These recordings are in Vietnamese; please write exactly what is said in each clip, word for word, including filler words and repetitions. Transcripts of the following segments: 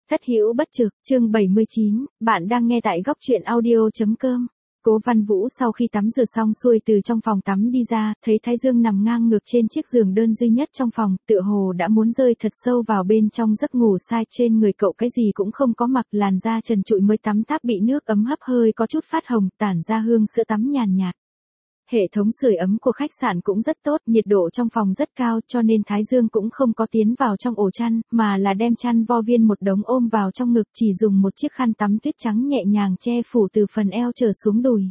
Thất hữu bất trực, chương bảy mươi chín, bạn đang nghe tại góc truyện audio chấm com. Cố Văn Vũ sau khi tắm rửa xong xuôi từ trong phòng tắm đi ra, thấy Thái Dương nằm ngang ngược trên chiếc giường đơn duy nhất trong phòng, tựa hồ đã muốn rơi thật sâu vào bên trong giấc ngủ sai. Trên người cậu cái gì cũng không có mặc, làn da trần trụi mới tắm táp bị nước ấm hấp hơi có chút phát hồng, tản ra hương sữa tắm nhàn nhạt. Hệ thống sưởi ấm của khách sạn cũng rất tốt, nhiệt độ trong phòng rất cao cho nên Thái Dương cũng không có tiến vào trong ổ chăn, mà là đem chăn vo viên một đống ôm vào trong ngực, chỉ dùng một chiếc khăn tắm tuyết trắng nhẹ nhàng che phủ từ phần eo trở xuống đùi.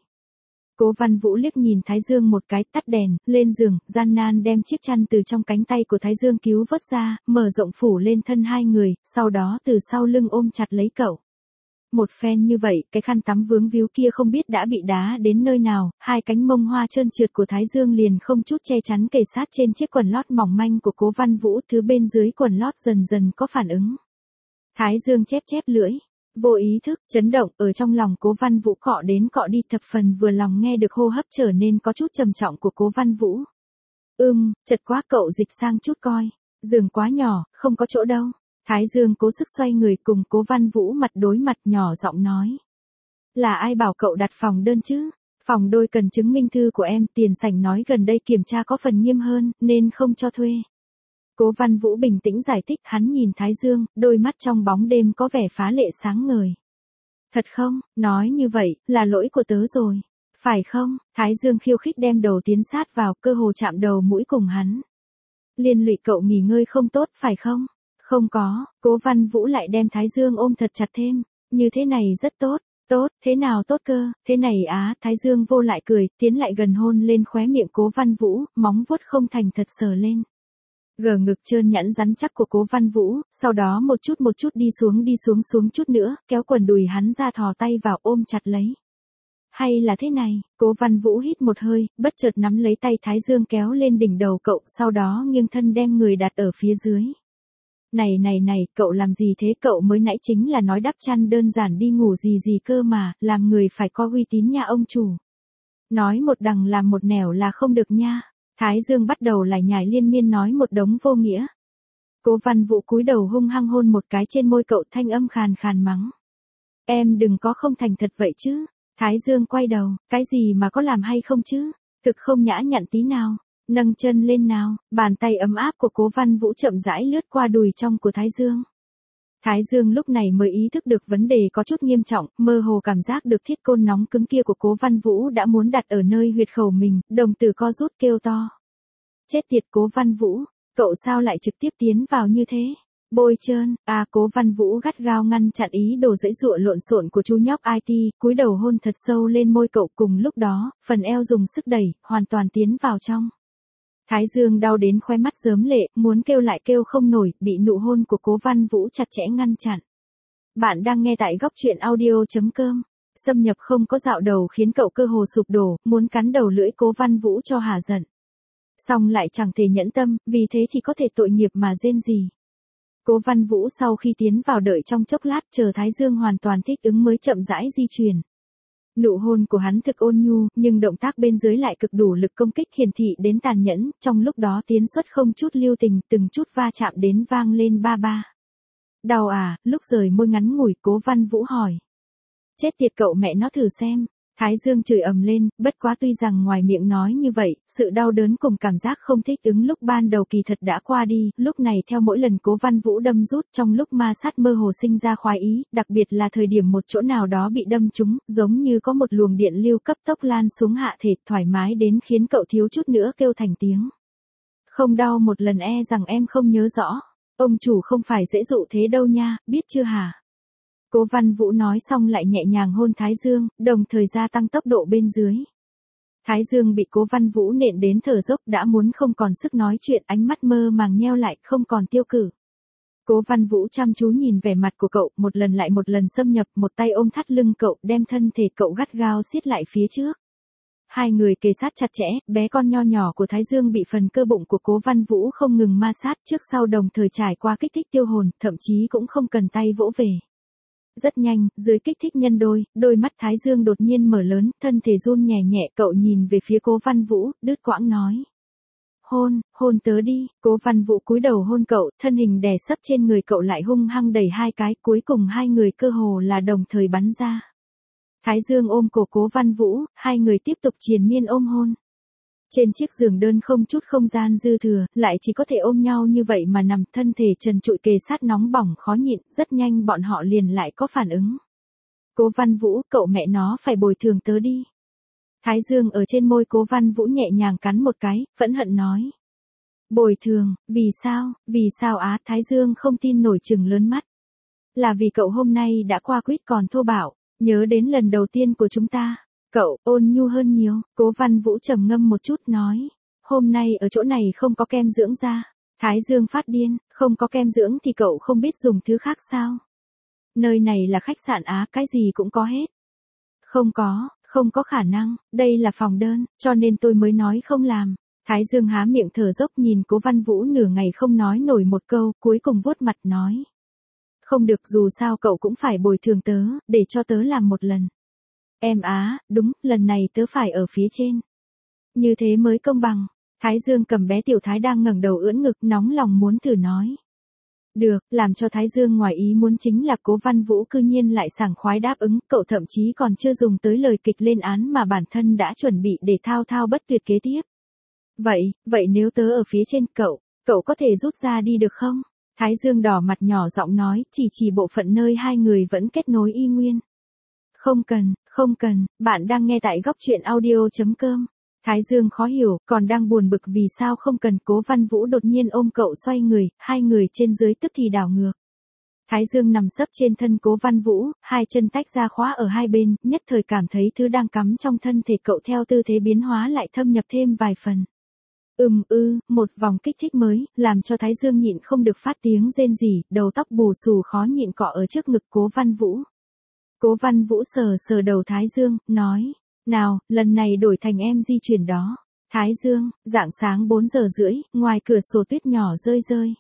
Cố Văn Vũ liếc nhìn Thái Dương một cái, tắt đèn, lên giường, gian nan đem chiếc chăn từ trong cánh tay của Thái Dương cứu vớt ra, mở rộng phủ lên thân hai người, sau đó từ sau lưng ôm chặt lấy cậu. Một phen như vậy, cái khăn tắm vướng víu kia không biết đã bị đá đến nơi nào, hai cánh mông hoa trơn trượt của Thái Dương liền không chút che chắn kề sát trên chiếc quần lót mỏng manh của Cố Văn Vũ, thứ bên dưới quần lót dần dần có phản ứng. Thái Dương chép chép lưỡi, vô ý thức, chấn động, ở trong lòng Cố Văn Vũ cọ đến cọ đi, thập phần vừa lòng nghe được hô hấp trở nên có chút trầm trọng của Cố Văn Vũ. Ưm, chật quá, cậu dịch sang chút coi, giường quá nhỏ, không có chỗ đâu. Thái Dương cố sức xoay người cùng Cố Văn Vũ mặt đối mặt, nhỏ giọng nói. Là ai bảo cậu đặt phòng đơn chứ? Phòng đôi cần chứng minh thư của em, tiền sảnh nói gần đây kiểm tra có phần nghiêm hơn, nên không cho thuê. Cố Văn Vũ bình tĩnh giải thích, hắn nhìn Thái Dương, đôi mắt trong bóng đêm có vẻ phá lệ sáng ngời. Thật không, nói như vậy, là lỗi của tớ rồi. Phải không? Thái Dương khiêu khích đem đầu tiến sát vào, cơ hồ chạm đầu mũi cùng hắn. Liên lụy cậu nghỉ ngơi không tốt, phải không? Không có, Cố Văn Vũ lại đem Thái Dương ôm thật chặt thêm, như thế này rất tốt, tốt, thế nào tốt cơ, thế này á, Thái Dương vô lại cười, tiến lại gần hôn lên khóe miệng Cố Văn Vũ, móng vuốt không thành thật sờ lên. Gờ ngực trơn nhẵn rắn chắc của Cố Văn Vũ, sau đó một chút một chút đi xuống đi xuống xuống chút nữa, kéo quần đùi hắn ra, thò tay vào ôm chặt lấy. Hay là thế này, Cố Văn Vũ hít một hơi, bất chợt nắm lấy tay Thái Dương kéo lên đỉnh đầu cậu, sau đó nghiêng thân đem người đặt ở phía dưới. Này này này, cậu làm gì thế, cậu mới nãy chính là nói đắp chăn đơn giản đi ngủ gì gì cơ mà, làm người phải có uy tín nha ông chủ. Nói một đằng làm một nẻo là không được nha. Thái Dương bắt đầu lải nhải liên miên nói một đống vô nghĩa. Cố Văn Vũ cúi đầu hung hăng hôn một cái trên môi cậu, thanh âm khàn khàn mắng. Em đừng có không thành thật vậy chứ. Thái Dương quay đầu, cái gì mà có làm hay không chứ, thực không nhã nhặn tí nào. Nâng chân lên nào, bàn tay ấm áp của Cố Văn Vũ chậm rãi lướt qua đùi trong của Thái Dương. Thái Dương lúc này mới ý thức được vấn đề có chút nghiêm trọng, mơ hồ cảm giác được thiết côn nóng cứng kia của Cố Văn Vũ đã muốn đặt ở nơi huyệt khẩu mình, đồng tử co rút kêu to. Chết tiệt Cố Văn Vũ, cậu sao lại trực tiếp tiến vào như thế? Bôi trơn, à Cố Văn Vũ gắt gao ngăn chặn ý đồ giãy giụa lộn xộn của chú nhóc i tê, cúi đầu hôn thật sâu lên môi cậu, cùng lúc đó, phần eo dùng sức đẩy, hoàn toàn tiến vào trong. Thái Dương đau đến khóe mắt rớm lệ, muốn kêu lại kêu không nổi, bị nụ hôn của Cố Văn Vũ chặt chẽ ngăn chặn. Bạn đang nghe tại góc truyện audio chấm com. Xâm nhập không có dạo đầu khiến cậu cơ hồ sụp đổ, muốn cắn đầu lưỡi Cố Văn Vũ cho hả giận. Xong lại chẳng thể nhẫn tâm, vì thế chỉ có thể tội nghiệp mà rên rỉ. Cố Văn Vũ sau khi tiến vào đợi trong chốc lát, chờ Thái Dương hoàn toàn thích ứng mới chậm rãi di chuyển. Nụ hôn của hắn thực ôn nhu, nhưng động tác bên dưới lại cực đủ lực công kích, hiển thị đến tàn nhẫn, trong lúc đó tiến xuất không chút lưu tình, từng chút va chạm đến vang lên ba ba. Đau à, lúc rời môi ngắn ngủi, Cố Văn Vũ hỏi. Chết tiệt cậu mẹ nó thử xem. Thái Dương chửi ầm lên, bất quá tuy rằng ngoài miệng nói như vậy, sự đau đớn cùng cảm giác không thích ứng lúc ban đầu kỳ thật đã qua đi, lúc này theo mỗi lần Cố Văn Vũ đâm rút, trong lúc ma sát mơ hồ sinh ra khoái ý, đặc biệt là thời điểm một chỗ nào đó bị đâm trúng, giống như có một luồng điện lưu cấp tốc lan xuống hạ thể, thoải mái đến khiến cậu thiếu chút nữa kêu thành tiếng. Không đau một lần e rằng em không nhớ rõ, ông chủ không phải dễ dụ thế đâu nha, biết chưa hả? Cố Văn Vũ nói xong lại nhẹ nhàng hôn Thái Dương, đồng thời gia tăng tốc độ bên dưới. Thái Dương bị Cố Văn Vũ nện đến thở dốc, đã muốn không còn sức nói chuyện, ánh mắt mơ màng nheo lại, không còn tiêu cử. Cố Văn Vũ chăm chú nhìn vẻ mặt của cậu, một lần lại một lần xâm nhập, một tay ôm thắt lưng cậu, đem thân thể cậu gắt gao siết lại phía trước. Hai người kề sát chặt chẽ, bé con nho nhỏ của Thái Dương bị phần cơ bụng của Cố Văn Vũ không ngừng ma sát, trước sau đồng thời trải qua kích thích tiêu hồn, thậm chí cũng không cần tay vỗ về. Rất nhanh, dưới kích thích nhân đôi, đôi mắt Thái Dương đột nhiên mở lớn, thân thể run nhẹ nhẹ, cậu nhìn về phía Cố Văn Vũ, đứt quãng nói. hôn, hôn tớ đi, Cố Văn Vũ cúi đầu hôn cậu, thân hình đè sấp trên người cậu lại hung hăng đẩy hai cái, cuối cùng hai người cơ hồ là đồng thời bắn ra. Thái Dương ôm cổ Cố Văn Vũ, hai người tiếp tục triền miên ôm hôn. Trên chiếc giường đơn không chút không gian dư thừa, lại chỉ có thể ôm nhau như vậy mà nằm, thân thể trần trụi kề sát nóng bỏng khó nhịn, rất nhanh bọn họ liền lại có phản ứng. Cố Văn Vũ, cậu mẹ nó phải bồi thường tớ đi. Thái Dương ở trên môi Cố Văn Vũ nhẹ nhàng cắn một cái, phẫn hận nói. Bồi thường, vì sao, vì sao á, Thái Dương không tin nổi trừng lớn mắt. Là vì cậu hôm nay đã qua quýt còn thô bạo, nhớ đến lần đầu tiên của chúng ta. Cậu, ôn nhu hơn nhiều, Cố Văn Vũ trầm ngâm một chút nói. Hôm nay ở chỗ này không có kem dưỡng da. Thái Dương phát điên, không có kem dưỡng thì cậu không biết dùng thứ khác sao? Nơi này là khách sạn Á, cái gì cũng có hết. Không có, không có khả năng, đây là phòng đơn, cho nên tôi mới nói không làm. Thái Dương há miệng thở dốc nhìn Cố Văn Vũ nửa ngày không nói nổi một câu, cuối cùng vuốt mặt nói. Không được, dù sao cậu cũng phải bồi thường tớ, để cho tớ làm một lần. Em á, đúng, lần này tớ phải ở phía trên. Như thế mới công bằng. Thái Dương cầm bé Tiểu Thái đang ngẩng đầu ưỡn ngực nóng lòng muốn thử nói. Được, làm cho Thái Dương ngoài ý muốn chính là Cố Văn Vũ cư nhiên lại sảng khoái đáp ứng, cậu thậm chí còn chưa dùng tới lời kịch lên án mà bản thân đã chuẩn bị để thao thao bất tuyệt kế tiếp. Vậy, vậy nếu tớ ở phía trên cậu, cậu có thể rút ra đi được không? Thái Dương đỏ mặt nhỏ giọng nói, chỉ chỉ bộ phận nơi hai người vẫn kết nối y nguyên. Không cần, không cần, bạn đang nghe tại góc truyện audio chấm com. Thái Dương khó hiểu, còn đang buồn bực vì sao không cần. Cố Văn Vũ đột nhiên ôm cậu xoay người, hai người trên dưới tức thì đảo ngược. Thái Dương nằm sấp trên thân Cố Văn Vũ, hai chân tách ra khóa ở hai bên, nhất thời cảm thấy thứ đang cắm trong thân thể cậu theo tư thế biến hóa lại thâm nhập thêm vài phần. Ừm ư, một vòng kích thích mới, làm cho Thái Dương nhịn không được phát tiếng rên rỉ, đầu tóc bù xù khó nhịn cọ ở trước ngực Cố Văn Vũ. Cố Văn Vũ sờ sờ đầu Thái Dương, nói, nào, lần này đổi thành em di chuyển đó. Thái Dương, rạng sáng bốn giờ rưỡi, ngoài cửa sổ tuyết nhỏ rơi rơi.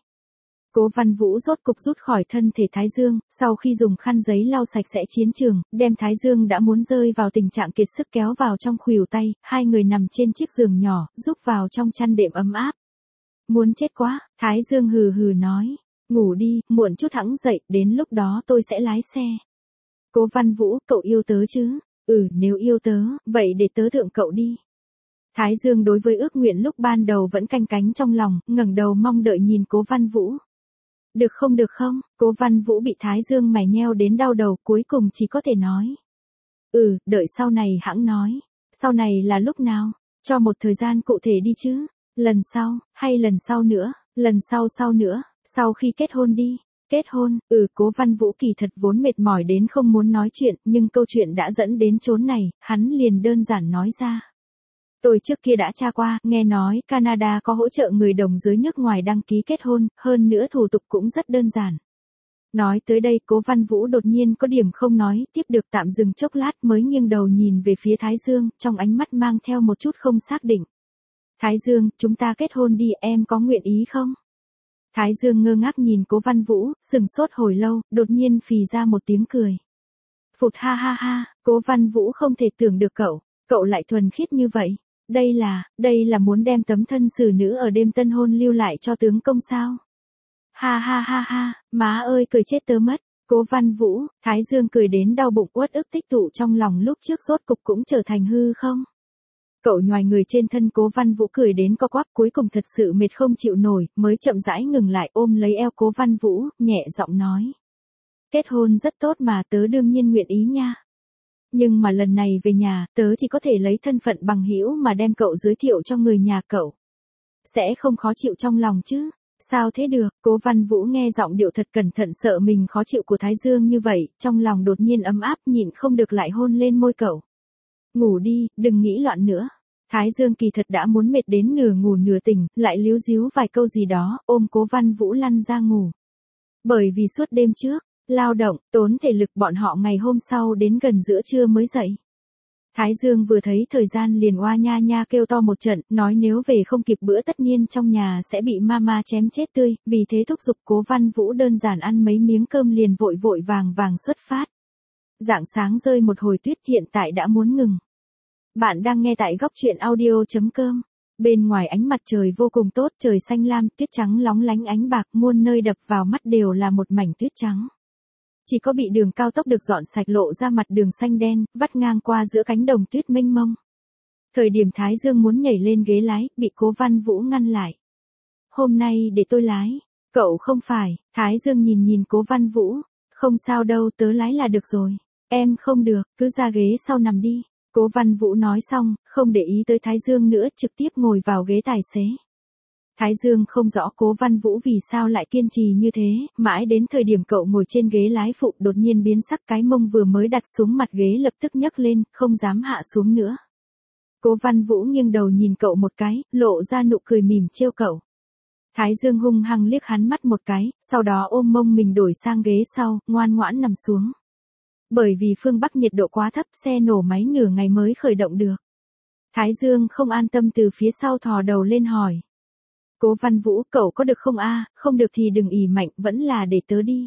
Cố Văn Vũ rốt cục rút khỏi thân thể Thái Dương, sau khi dùng khăn giấy lau sạch sẽ chiến trường, đem Thái Dương đã muốn rơi vào tình trạng kiệt sức kéo vào trong khuỷu tay, hai người nằm trên chiếc giường nhỏ, rúc vào trong chăn đệm ấm áp. Muốn chết quá, Thái Dương hừ hừ nói, ngủ đi, muộn chút hẵng dậy, đến lúc đó tôi sẽ lái xe. Cố Văn Vũ, cậu yêu tớ chứ? Ừ, nếu yêu tớ, vậy để tớ thượng cậu đi. Thái Dương đối với ước nguyện lúc ban đầu vẫn canh cánh trong lòng, ngẩng đầu mong đợi nhìn Cố Văn Vũ. Được không được không, Cố Văn Vũ bị Thái Dương mày nheo đến đau đầu, cuối cùng chỉ có thể nói. Ừ, đợi sau này hãng nói. Sau này là lúc nào? Cho một thời gian cụ thể đi chứ. Lần sau, hay lần sau nữa, lần sau sau nữa, sau khi kết hôn đi. Kết hôn, ừ, Cố Văn Vũ kỳ thật vốn mệt mỏi đến không muốn nói chuyện, nhưng câu chuyện đã dẫn đến chốn này, hắn liền đơn giản nói ra. Tôi trước kia đã tra qua, nghe nói Canada có hỗ trợ người đồng giới nước ngoài đăng ký kết hôn, hơn nữa thủ tục cũng rất đơn giản. Nói tới đây Cố Văn Vũ đột nhiên có điểm không nói, tiếp được tạm dừng chốc lát mới nghiêng đầu nhìn về phía Thái Dương, trong ánh mắt mang theo một chút không xác định. Thái Dương, chúng ta kết hôn đi, em có nguyện ý không? Thái Dương ngơ ngác nhìn Cố Văn Vũ, sừng sốt hồi lâu, đột nhiên phì ra một tiếng cười. Phụt ha ha ha, Cố Văn Vũ không thể tưởng được cậu, cậu lại thuần khiết như vậy. Đây là, đây là muốn đem tấm thân xử nữ ở đêm tân hôn lưu lại cho tướng công sao? Ha ha ha ha, má ơi cười chết tớ mất. Cố Văn Vũ, Thái Dương cười đến đau bụng, uất ức tích tụ trong lòng lúc trước rốt cục cũng trở thành hư không? Cậu nhoài người trên thân Cố Văn Vũ cười đến co quắp, cuối cùng thật sự mệt không chịu nổi, mới chậm rãi ngừng lại ôm lấy eo Cố Văn Vũ, nhẹ giọng nói. Kết hôn rất tốt mà, tớ đương nhiên nguyện ý nha. Nhưng mà lần này về nhà, tớ chỉ có thể lấy thân phận bằng hữu mà đem cậu giới thiệu cho người nhà cậu. Sẽ không khó chịu trong lòng chứ? Sao thế được? Cố Văn Vũ nghe giọng điệu thật cẩn thận sợ mình khó chịu của Thái Dương như vậy, trong lòng đột nhiên ấm áp nhịn không được lại hôn lên môi cậu. Ngủ đi, đừng nghĩ loạn nữa. Thái Dương kỳ thật đã muốn mệt đến nửa ngủ nửa tỉnh, lại líu díu vài câu gì đó, ôm Cố Văn Vũ lăn ra ngủ. Bởi vì suốt đêm trước, lao động, tốn thể lực bọn họ ngày hôm sau đến gần giữa trưa mới dậy. Thái Dương vừa thấy thời gian liền oa nha nha kêu to một trận, nói nếu về không kịp bữa tất nhiên trong nhà sẽ bị mama chém chết tươi, vì thế thúc giục Cố Văn Vũ đơn giản ăn mấy miếng cơm liền vội vội vàng vàng xuất phát. Rạng sáng rơi một hồi tuyết hiện tại đã muốn ngừng. Bạn đang nghe tại góc truyện audio chấm com. Bên ngoài ánh mặt trời vô cùng tốt, trời xanh lam, tuyết trắng lóng lánh ánh bạc, muôn nơi đập vào mắt đều là một mảnh tuyết trắng. Chỉ có bị đường cao tốc được dọn sạch lộ ra mặt đường xanh đen, vắt ngang qua giữa cánh đồng tuyết mênh mông. Thời điểm Thái Dương muốn nhảy lên ghế lái, bị Cố Văn Vũ ngăn lại. Hôm nay để tôi lái. Cậu không phải. Thái Dương nhìn nhìn Cố Văn Vũ. Không sao đâu, tớ lái là được rồi. Em không được, cứ ra ghế sau nằm đi. Cố Văn Vũ nói xong, không để ý tới Thái Dương nữa, trực tiếp ngồi vào ghế tài xế. Thái Dương không rõ Cố Văn Vũ vì sao lại kiên trì như thế, mãi đến thời điểm cậu ngồi trên ghế lái phụ đột nhiên biến sắc, cái mông vừa mới đặt xuống mặt ghế lập tức nhấc lên, không dám hạ xuống nữa. Cố Văn Vũ nghiêng đầu nhìn cậu một cái, lộ ra nụ cười mỉm trêu cậu. Thái Dương hung hăng liếc hắn mắt một cái, sau đó ôm mông mình đổi sang ghế sau, ngoan ngoãn nằm xuống. Bởi vì phương Bắc nhiệt độ quá thấp, xe nổ máy nửa ngày mới khởi động được. Thái Dương không an tâm từ phía sau thò đầu lên hỏi. Cố Văn Vũ, cậu có được không a? Không được thì đừng ỉ mạnh, vẫn là để tớ đi.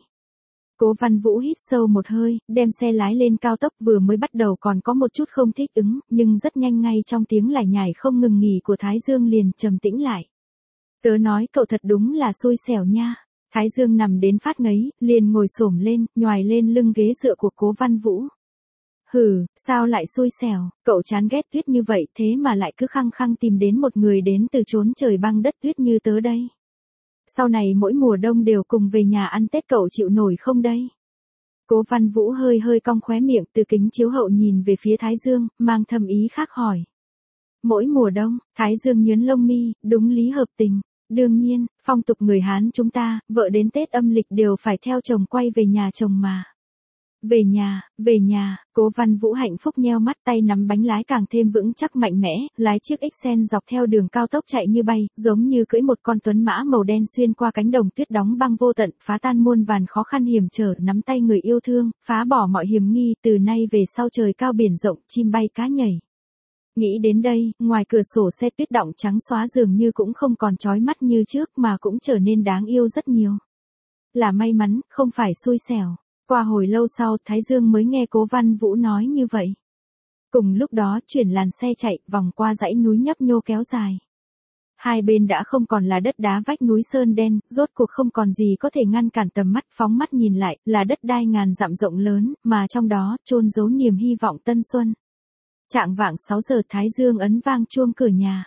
Cố Văn Vũ hít sâu một hơi, đem xe lái lên cao tốc, vừa mới bắt đầu còn có một chút không thích ứng, nhưng rất nhanh ngay trong tiếng lải nhải không ngừng nghỉ của Thái Dương liền trầm tĩnh lại. Tớ nói cậu thật đúng là xui xẻo nha. Thái Dương nằm đến phát ngấy, liền ngồi xổm lên, nhoài lên lưng ghế dựa của Cố Văn Vũ. Hừ, sao lại xui xẻo, cậu chán ghét tuyết như vậy thế mà lại cứ khăng khăng tìm đến một người đến từ chốn trời băng đất tuyết như tớ đây. Sau này mỗi mùa đông đều cùng về nhà ăn Tết, cậu chịu nổi không đây? Cố Văn Vũ hơi hơi cong khóe miệng, từ kính chiếu hậu nhìn về phía Thái Dương, mang thâm ý khác hỏi. Mỗi mùa đông, Thái Dương nhướng lông mi, đúng lý hợp tình. Đương nhiên, phong tục người Hán chúng ta, vợ đến Tết âm lịch đều phải theo chồng quay về nhà chồng mà. Về nhà, về nhà, Cố Văn Vũ hạnh phúc nheo mắt, tay nắm bánh lái càng thêm vững chắc mạnh mẽ, lái chiếc Excel dọc theo đường cao tốc chạy như bay, giống như cưỡi một con tuấn mã màu đen xuyên qua cánh đồng tuyết đóng băng vô tận, phá tan muôn vàn khó khăn hiểm trở, nắm tay người yêu thương, phá bỏ mọi hiểm nghi, từ nay về sau trời cao biển rộng, chim bay cá nhảy. Nghĩ đến đây, ngoài cửa sổ xe tuyết đọng trắng xóa dường như cũng không còn chói mắt như trước mà cũng trở nên đáng yêu rất nhiều. Là may mắn, không phải xui xẻo. Qua hồi lâu sau, Thái Dương mới nghe Cố Văn Vũ nói như vậy. Cùng lúc đó, chuyển làn xe chạy, vòng qua dãy núi nhấp nhô kéo dài. Hai bên đã không còn là đất đá vách núi sơn đen, rốt cuộc không còn gì có thể ngăn cản tầm mắt, phóng mắt nhìn lại, là đất đai ngàn dặm rộng lớn, mà trong đó, chôn giấu niềm hy vọng tân xuân. Chạng vạng sáu giờ, Thái Dương ấn vang chuông cửa nhà.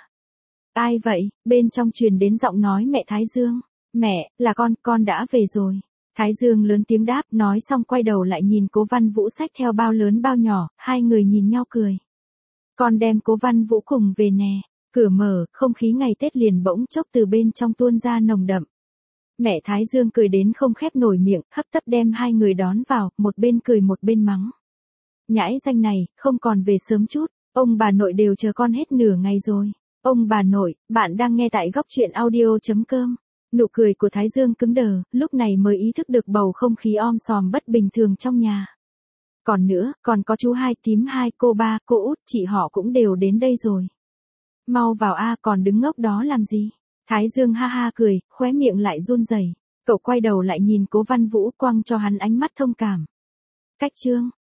Ai vậy? Bên trong truyền đến giọng nói mẹ Thái Dương. Mẹ, là con, con đã về rồi. Thái Dương lớn tiếng đáp, nói xong quay đầu lại nhìn Cố Văn Vũ xách theo bao lớn bao nhỏ, hai người nhìn nhau cười. Con đem Cố Văn Vũ cùng về nè. Cửa mở, không khí ngày Tết liền bỗng chốc từ bên trong tuôn ra nồng đậm. Mẹ Thái Dương cười đến không khép nổi miệng, hấp tấp đem hai người đón vào, một bên cười một bên mắng. Nhãi danh này, không còn về sớm chút, ông bà nội đều chờ con hết nửa ngày rồi. Ông bà nội, bạn đang nghe tại góc truyện audio chấm com. Nụ cười của Thái Dương cứng đờ, lúc này mới ý thức được bầu không khí om sòm bất bình thường trong nhà. Còn nữa, còn có chú hai, tím hai, cô ba, cô út, chị họ cũng đều đến đây rồi. Mau vào a, còn đứng ngốc đó làm gì? Thái Dương ha ha cười, khóe miệng lại run rẩy. Cậu quay đầu lại nhìn Cố Văn Vũ, quăng cho hắn ánh mắt thông cảm. Cách chương.